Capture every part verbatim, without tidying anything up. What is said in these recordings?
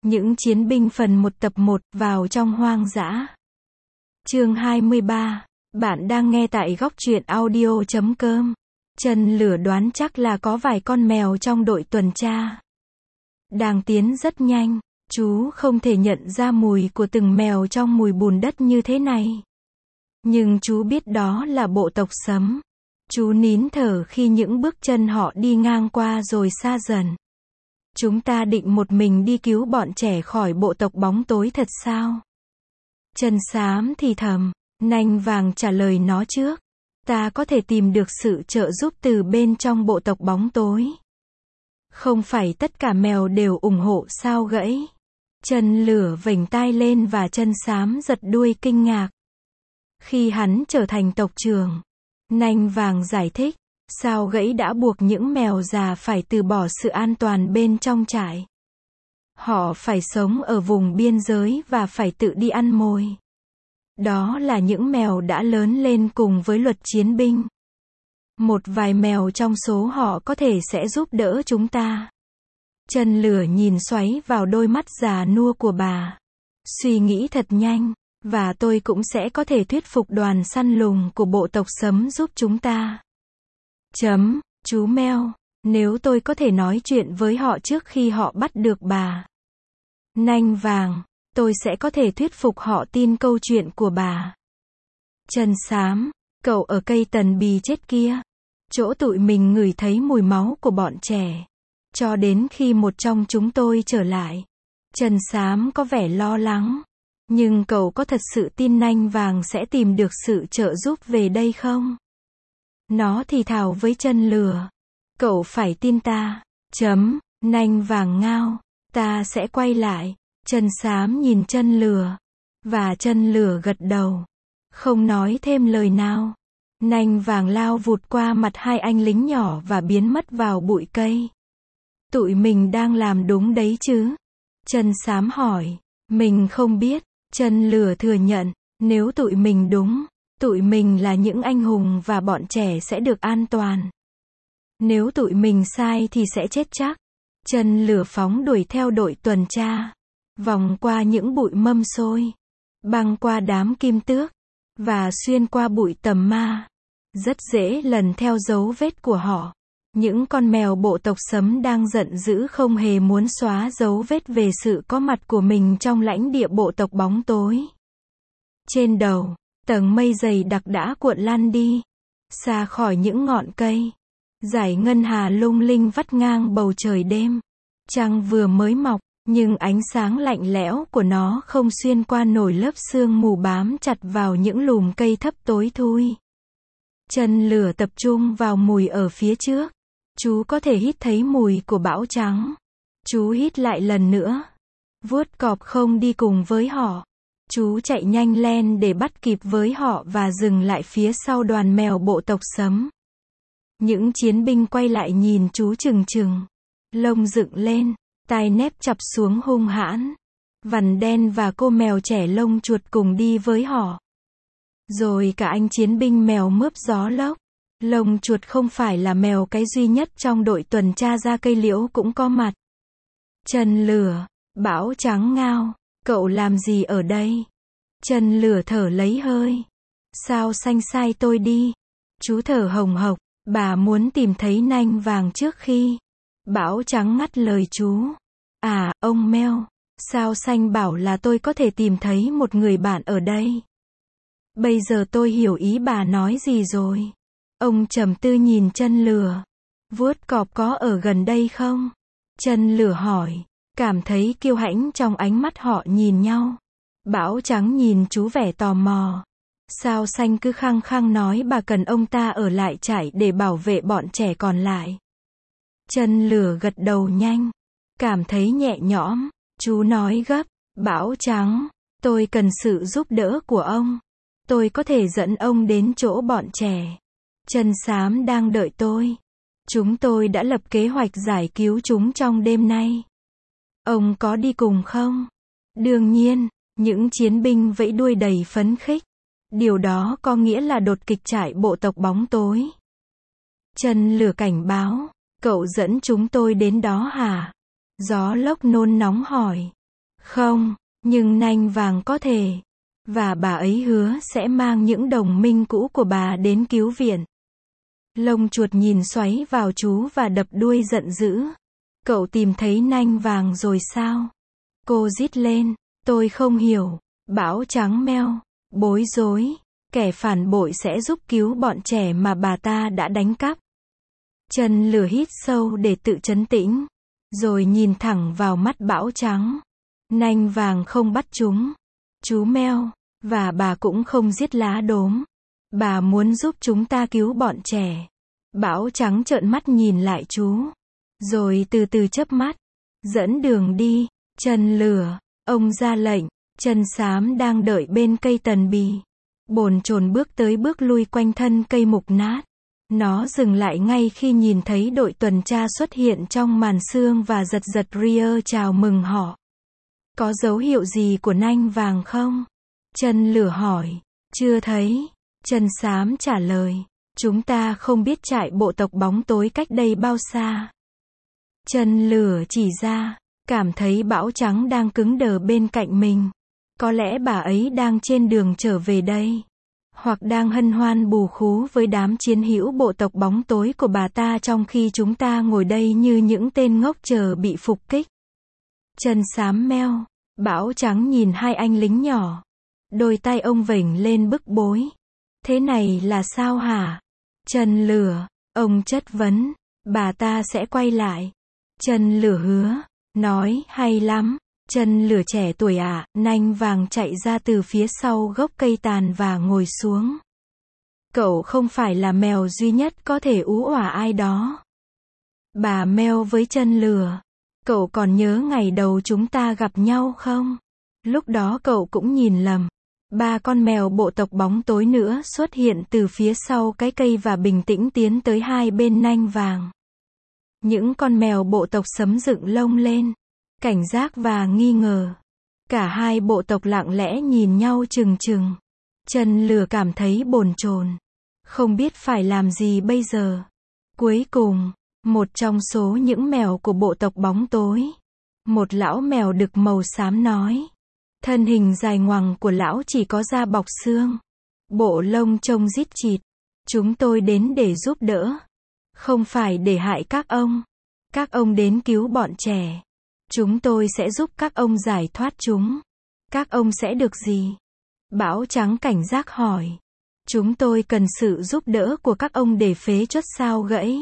Những chiến binh phần một tập một, vào trong hoang dã. Chương hai mươi ba. Bạn đang nghe tại góc truyện audio chấm com. Chân lửa đoán chắc là có vài con mèo trong đội tuần tra. Đang tiến rất nhanh, chú không thể nhận ra mùi của từng mèo trong mùi bùn đất như thế này. Nhưng chú biết đó là bộ tộc sấm. Chú nín thở khi những bước chân họ đi ngang qua rồi xa dần. Chúng ta định một mình đi cứu bọn trẻ khỏi bộ tộc bóng tối thật sao? Chân xám thì thầm, nanh vàng trả lời nó trước. Ta có thể tìm được sự trợ giúp từ bên trong bộ tộc bóng tối. Không phải tất cả mèo đều ủng hộ sao gãy. Chân lửa vểnh tai lên và chân xám giật đuôi kinh ngạc. Khi hắn trở thành tộc trưởng, nanh vàng giải thích, sao gãy đã buộc những mèo già phải từ bỏ sự an toàn bên trong trại. Họ phải sống ở vùng biên giới và phải tự đi ăn mồi. Đó là những mèo đã lớn lên cùng với luật chiến binh. Một vài mèo trong số họ có thể sẽ giúp đỡ chúng ta. Chân lửa nhìn xoáy vào đôi mắt già nua của bà. Suy nghĩ thật nhanh, và tôi cũng sẽ có thể thuyết phục đoàn săn lùng của bộ tộc sấm giúp chúng ta. Chấm, chú mèo, nếu tôi có thể nói chuyện với họ trước khi họ bắt được bà nanh vàng, tôi sẽ có thể thuyết phục họ tin câu chuyện của bà. Chân xám, cậu ở cây tần bì chết kia, chỗ tụi mình ngửi thấy mùi máu của bọn trẻ, cho đến khi một trong chúng tôi trở lại. Chân xám có vẻ lo lắng, nhưng cậu có thật sự tin nanh vàng sẽ tìm được sự trợ giúp về đây không? Nó thì thào với chân lửa. Cậu phải tin ta. Chấm, nanh vàng ngao. Ta sẽ quay lại. Chân xám nhìn chân lửa. Và chân lửa gật đầu. Không nói thêm lời nào. Nanh vàng lao vụt qua mặt hai anh lính nhỏ và biến mất vào bụi cây. Tụi mình đang làm đúng đấy chứ? Chân xám hỏi. Mình không biết. Chân lửa thừa nhận. Nếu tụi mình đúng, tụi mình là những anh hùng và bọn trẻ sẽ được an toàn. Nếu tụi mình sai thì sẽ chết chắc. Chân lửa phóng đuổi theo đội tuần tra. Vòng qua những bụi mâm xôi. Băng qua đám kim tước. Và xuyên qua bụi tầm ma. Rất dễ lần theo dấu vết của họ. Những con mèo bộ tộc sấm đang giận dữ không hề muốn xóa dấu vết về sự có mặt của mình trong lãnh địa bộ tộc bóng tối. Trên đầu, tầng mây dày đặc đã cuộn lan đi, xa khỏi những ngọn cây. Dải ngân hà lung linh vắt ngang bầu trời đêm. Trăng vừa mới mọc, nhưng ánh sáng lạnh lẽo của nó không xuyên qua nổi lớp sương mù bám chặt vào những lùm cây thấp tối thui. Chân lửa tập trung vào mùi ở phía trước. Chú có thể hít thấy mùi của bão trắng. Chú hít lại lần nữa. Vuốt cọp không đi cùng với họ. Chú chạy nhanh len để bắt kịp với họ và dừng lại phía sau đoàn mèo bộ tộc sấm. Những chiến binh quay lại nhìn chú chừng chừng. Lông dựng lên, tai nép chặp xuống hung hãn. Vằn đen và cô mèo trẻ lông chuột cùng đi với họ. Rồi cả anh chiến binh mèo mướp gió lốc. Lông chuột không phải là mèo cái duy nhất trong đội tuần tra ra cây liễu cũng có mặt. Chân lửa, bão trắng ngao. Cậu làm gì ở đây? Chân lửa thở lấy hơi. Sao xanh sai tôi đi? Chú thở hồng hộc. Bà muốn tìm thấy nanh vàng trước khi. Bão trắng ngắt lời chú. À, ông mèo. Sao xanh bảo là tôi có thể tìm thấy một người bạn ở đây. Bây giờ tôi hiểu ý bà nói gì rồi. Ông trầm tư nhìn chân lửa. Vuốt cọp có ở gần đây không? Chân lửa hỏi. Cảm thấy kiêu hãnh trong ánh mắt họ nhìn nhau. Bão trắng nhìn chú vẻ tò mò. Sao xanh cứ khăng khăng nói bà cần ông ta ở lại trại để bảo vệ bọn trẻ còn lại. Chân lửa gật đầu nhanh. Cảm thấy nhẹ nhõm. Chú nói gấp. Bão trắng, tôi cần sự giúp đỡ của ông. Tôi có thể dẫn ông đến chỗ bọn trẻ. Chân xám đang đợi tôi. Chúng tôi đã lập kế hoạch giải cứu chúng trong đêm nay. Ông có đi cùng không? Đương nhiên, những chiến binh vẫy đuôi đầy phấn khích. Điều đó có nghĩa là đột kích trại bộ tộc bóng tối. Chân lửa cảnh báo. Cậu dẫn chúng tôi đến đó hả? Gió lốc nôn nóng hỏi. Không, nhưng nanh vàng có thể. Và bà ấy hứa sẽ mang những đồng minh cũ của bà đến cứu viện. Lông chuột nhìn xoáy vào chú và đập đuôi giận dữ. Cậu tìm thấy nanh vàng rồi sao? Cô rít lên. Tôi không hiểu. Bão trắng meo. Bối rối. Kẻ phản bội sẽ giúp cứu bọn trẻ mà bà ta đã đánh cắp. Chân lửa hít sâu để tự trấn tĩnh. Rồi nhìn thẳng vào mắt bão trắng. Nanh vàng không bắt chúng. Chú meo. Và bà cũng không giết lá đốm. Bà muốn giúp chúng ta cứu bọn trẻ. Bão trắng trợn mắt nhìn lại chú. Rồi từ từ chớp mắt. Dẫn đường đi. Chân lửa. Ông ra lệnh. Chân xám đang đợi bên cây tần bì. Bồn chồn bước tới bước lui quanh thân cây mục nát. Nó dừng lại ngay khi nhìn thấy đội tuần tra xuất hiện trong màn sương và giật giật ria chào mừng họ. Có dấu hiệu gì của nanh vàng không? Chân lửa hỏi. Chưa thấy. Chân xám trả lời. Chúng ta không biết trại bộ tộc bóng tối cách đây bao xa. Chân lửa chỉ ra. Cảm thấy bão trắng đang cứng đờ bên cạnh mình. Có lẽ bà ấy đang trên đường trở về đây. Hoặc đang hân hoan bù khú với đám chiến hữu bộ tộc bóng tối của bà ta trong khi chúng ta ngồi đây như những tên ngốc chờ bị phục kích. Chân xám meo. Bão trắng nhìn hai anh lính nhỏ. Đôi tay ông vểnh lên bức bối. Thế này là sao hả? Chân lửa. Ông chất vấn. Bà ta sẽ quay lại. Chân lửa hứa. Nói hay lắm. Chân lửa trẻ tuổi ạ. À, nanh vàng chạy ra từ phía sau gốc cây tàn và ngồi xuống. Cậu không phải là mèo duy nhất có thể ú òa ai đó. Bà meo với chân lửa. Cậu còn nhớ ngày đầu chúng ta gặp nhau không? Lúc đó cậu cũng nhìn lầm. Ba con mèo bộ tộc bóng tối nữa xuất hiện từ phía sau cái cây và bình tĩnh tiến tới hai bên nanh vàng. Những con mèo bộ tộc sấm dựng lông lên. Cảnh giác và nghi ngờ. Cả hai bộ tộc lặng lẽ nhìn nhau chừng chừng. Chân lửa cảm thấy bồn chồn. Không biết phải làm gì bây giờ. Cuối cùng, một trong số những mèo của bộ tộc bóng tối. Một lão mèo đực màu xám nói. Thân hình dài ngoằng của lão chỉ có da bọc xương. Bộ lông trông rít chịt. Chúng tôi đến để giúp đỡ. Không phải để hại các ông. Các ông đến cứu bọn trẻ. Chúng tôi sẽ giúp các ông giải thoát chúng. Các ông sẽ được gì? Bão trắng cảnh giác hỏi. Chúng tôi cần sự giúp đỡ của các ông để phế chốt sao gãy.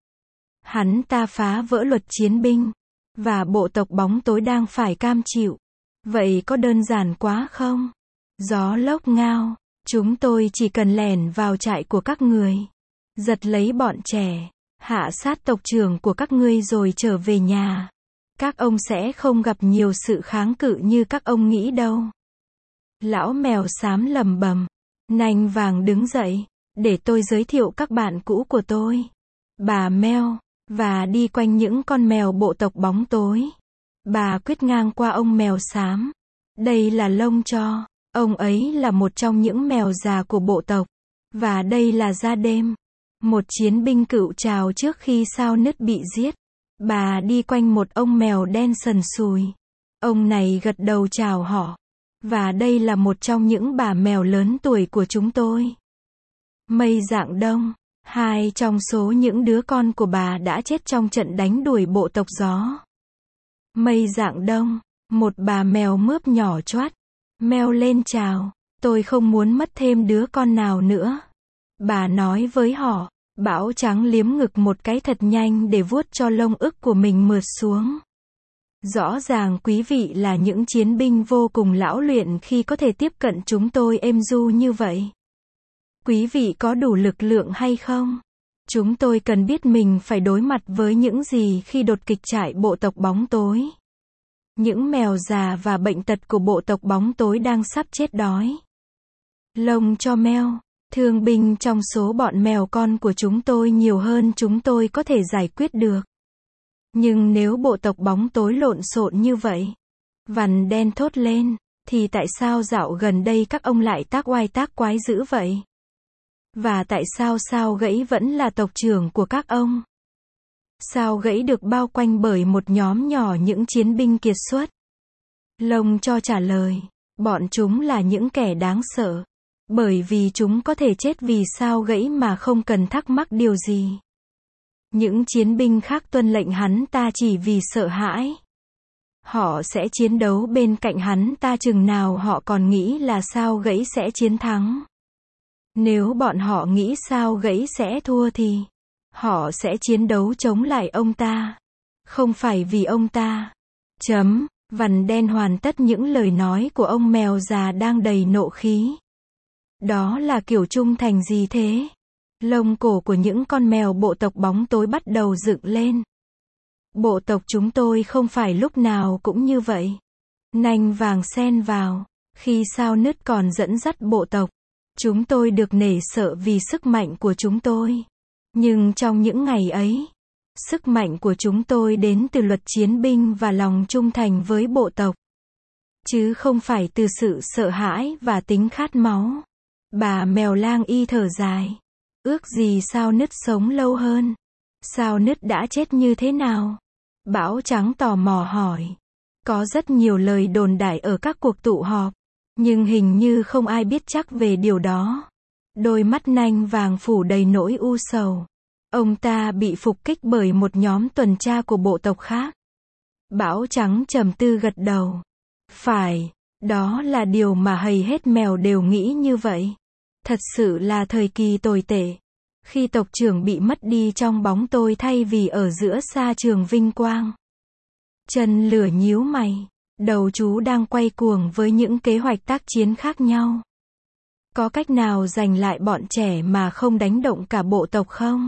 Hắn ta phá vỡ luật chiến binh. Và bộ tộc bóng tối đang phải cam chịu. Vậy có đơn giản quá không? Gió lốc ngao. Chúng tôi chỉ cần lẻn vào trại của các người. Giật lấy bọn trẻ. Hạ sát tộc trưởng của các ngươi rồi trở về nhà. Các ông sẽ không gặp nhiều sự kháng cự như các ông nghĩ đâu. Lão mèo xám lầm bầm. Nanh vàng đứng dậy. Để tôi giới thiệu các bạn cũ của tôi. Bà meo. Và đi quanh những con mèo bộ tộc bóng tối. Bà quét ngang qua ông mèo xám. Đây là lông cho. Ông ấy là một trong những mèo già của bộ tộc. Và đây là da đêm. Một chiến binh cựu trào trước khi sao nứt bị giết. Bà đi quanh một ông mèo đen sần sùi. Ông này gật đầu chào họ. Và đây là một trong những bà mèo lớn tuổi của chúng tôi. Mây Dạng Đông. Hai trong số những đứa con của bà đã chết trong trận đánh đuổi bộ tộc gió. Mây Dạng Đông. Một bà mèo mướp nhỏ choát. Meo lên chào. Tôi không muốn mất thêm đứa con nào nữa. Bà nói với họ. Bão trắng liếm ngực một cái thật nhanh để vuốt cho lông ức của mình mượt xuống. Rõ ràng quý vị là những chiến binh vô cùng lão luyện khi có thể tiếp cận chúng tôi êm du như vậy. Quý vị có đủ lực lượng hay không? Chúng tôi cần biết mình phải đối mặt với những gì khi đột kích trại bộ tộc bóng tối. Những mèo già và bệnh tật của bộ tộc bóng tối đang sắp chết đói. Lông cho meo. Thương binh trong số bọn mèo con của chúng tôi nhiều hơn chúng tôi có thể giải quyết được. Nhưng nếu bộ tộc bóng tối lộn xộn như vậy, vằn đen thốt lên, thì tại sao dạo gần đây các ông lại tác oai tác quái dữ vậy? Và tại sao sao gãy vẫn là tộc trưởng của các ông? Sao gãy được bao quanh bởi một nhóm nhỏ những chiến binh kiệt xuất? Lông cho trả lời. Bọn chúng là những kẻ đáng sợ. Bởi vì chúng có thể chết vì sao gãy mà không cần thắc mắc điều gì. Những chiến binh khác tuân lệnh hắn ta chỉ vì sợ hãi. Họ sẽ chiến đấu bên cạnh hắn ta chừng nào họ còn nghĩ là sao gãy sẽ chiến thắng. Nếu bọn họ nghĩ sao gãy sẽ thua thì họ sẽ chiến đấu chống lại ông ta. Không phải vì ông ta. Chấm. Vằn đen hoàn tất những lời nói của ông mèo già đang đầy nộ khí. Đó là kiểu trung thành gì thế? Lông cổ của những con mèo bộ tộc bóng tối bắt đầu dựng lên. Bộ tộc chúng tôi không phải lúc nào cũng như vậy. Nanh vàng xen vào. Khi sao nứt còn dẫn dắt bộ tộc, chúng tôi được nể sợ vì sức mạnh của chúng tôi. Nhưng trong những ngày ấy, sức mạnh của chúng tôi đến từ luật chiến binh và lòng trung thành với bộ tộc. Chứ không phải từ sự sợ hãi và tính khát máu. Bà mèo lang y thở dài. Ước gì sao nứt sống lâu hơn. Sao nứt đã chết như thế nào? Bão trắng tò mò hỏi. Có rất nhiều lời đồn đại ở các cuộc tụ họp. Nhưng hình như không ai biết chắc về điều đó. Đôi mắt nanh vàng phủ đầy nỗi u sầu. Ông ta bị phục kích bởi một nhóm tuần tra của bộ tộc khác. Bão trắng trầm tư gật đầu. Phải, đó là điều mà hầu hết mèo đều nghĩ như vậy. Thật sự là thời kỳ tồi tệ. Khi tộc trưởng bị mất đi trong bóng tối thay vì ở giữa sa trường vinh quang. Chân lửa nhíu mày. Đầu chú đang quay cuồng với những kế hoạch tác chiến khác nhau. Có cách nào giành lại bọn trẻ mà không đánh động cả bộ tộc không?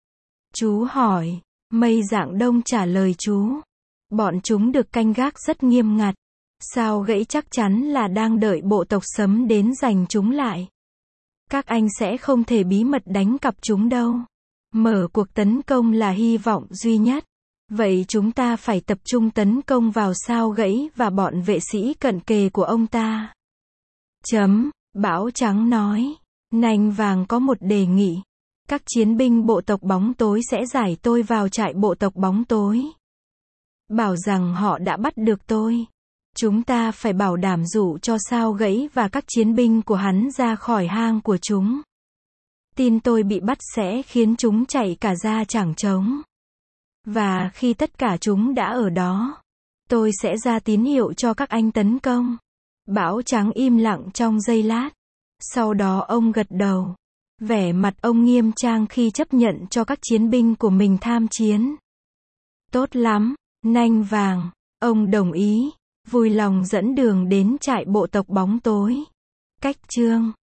Chú hỏi. Mây Dạng Đông trả lời chú. Bọn chúng được canh gác rất nghiêm ngặt. Sao gãy chắc chắn là đang đợi bộ tộc Sấm đến giành chúng lại. Các anh sẽ không thể bí mật đánh cặp chúng đâu. Mở cuộc tấn công là hy vọng duy nhất. Vậy chúng ta phải tập trung tấn công vào sao gãy và bọn vệ sĩ cận kề của ông ta. Chấm. Bão trắng nói. Nanh vàng có một đề nghị. Các chiến binh bộ tộc bóng tối sẽ giải tôi vào trại bộ tộc bóng tối. Bảo rằng họ đã bắt được tôi. Chúng ta phải bảo đảm dụ cho sao gãy và các chiến binh của hắn ra khỏi hang của chúng. Tin tôi bị bắt sẽ khiến chúng chạy cả ra chẳng trống. Và khi tất cả chúng đã ở đó, tôi sẽ ra tín hiệu cho các anh tấn công. Bão trắng im lặng trong giây lát. Sau đó ông gật đầu. Vẻ mặt ông nghiêm trang khi chấp nhận cho các chiến binh của mình tham chiến. Tốt lắm, nanh vàng. Ông đồng ý. Vui lòng dẫn đường đến trại bộ tộc bóng tối. Cách chương